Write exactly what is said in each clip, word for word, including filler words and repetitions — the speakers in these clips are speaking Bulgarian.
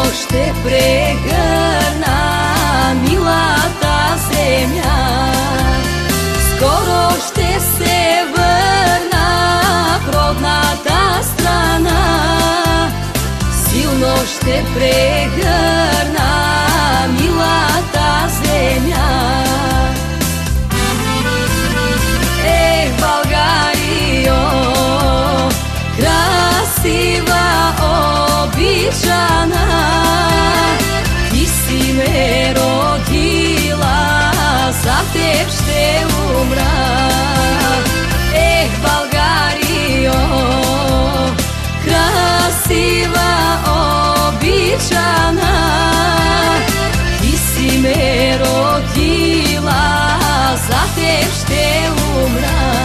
ще прегърна милата земя. Скоро ще се върна в родната страна. Силно ще прегърна милата земя. Ех, Българио, красива, обичана, ти си ме родила, за теб ще умра. Ех, Българио, красива, обичана, ти си ме родила, за теб ще умра.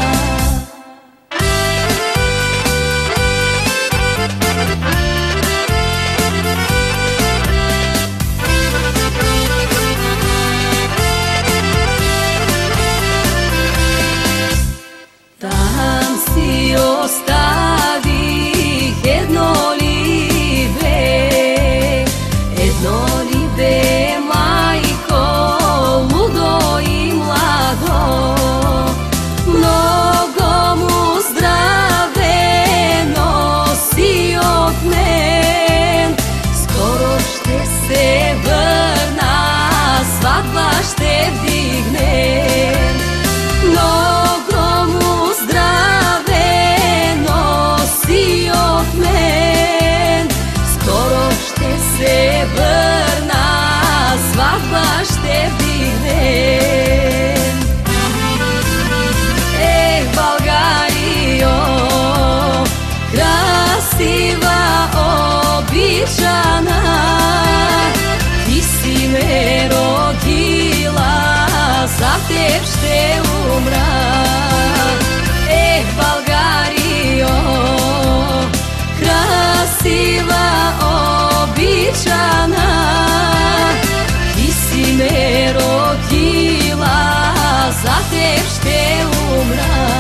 Там си оставих едно ли бе, едно ли бе, майко, лудо и младо. Много му здраве носи от мен, скоро ще се върна, сватба ще вдигнем. Много му здраве носи от мен, скоро ще се върна, сватба ще вдигнем. Ех, Българио, красива, обичана, ти си ме родила, за теб ще умра. Ех, Българио, красива, обичана, ти си ме родила, за теб ще умра.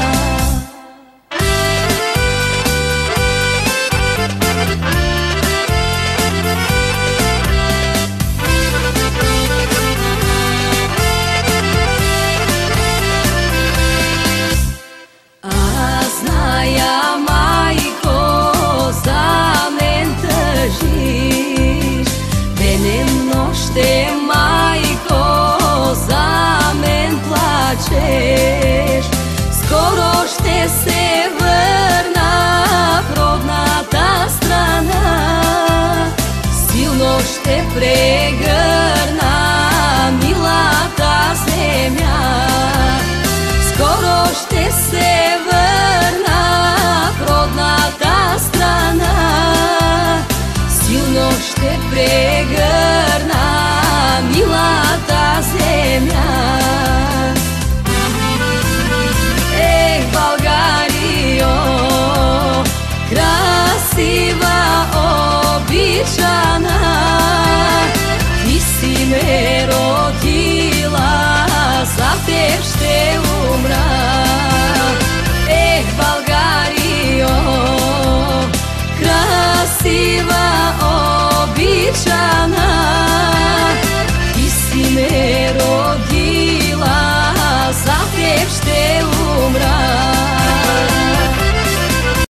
Зная, майко, за мен тъжиш, денем нощем, майко, за мен плачеш. Скоро ще се върна в родната страна, силно ще прегърна милата земя. Скоро ще се върна в родната страна, силно ще прегърна милата земя. Ех, Българио, красива, обичана, ти си ме родила, за теб ще умра.